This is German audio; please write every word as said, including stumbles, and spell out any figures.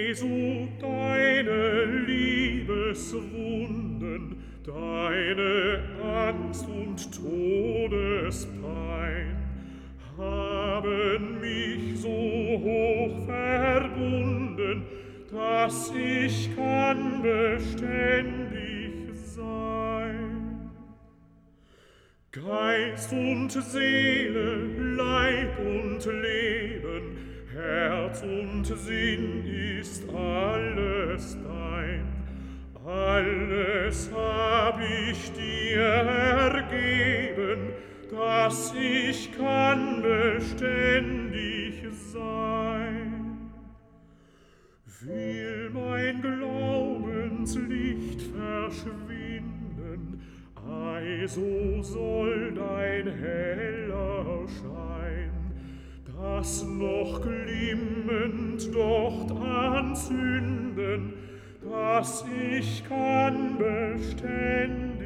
Jesu, deine Liebeswunden, deine Angst und Todespein haben mich so hoch verbunden, dass ich kann beständig sein. Geist und Seele, Leib und Leben, Herz und Sinn ist alles dein. Alles hab ich dir ergeben, dass ich kann beständig sein. Will mein Glaubenslicht verschwinden, ei, so soll dein heller Schein, das noch glimmend dort anzünden, dass ich kann beständig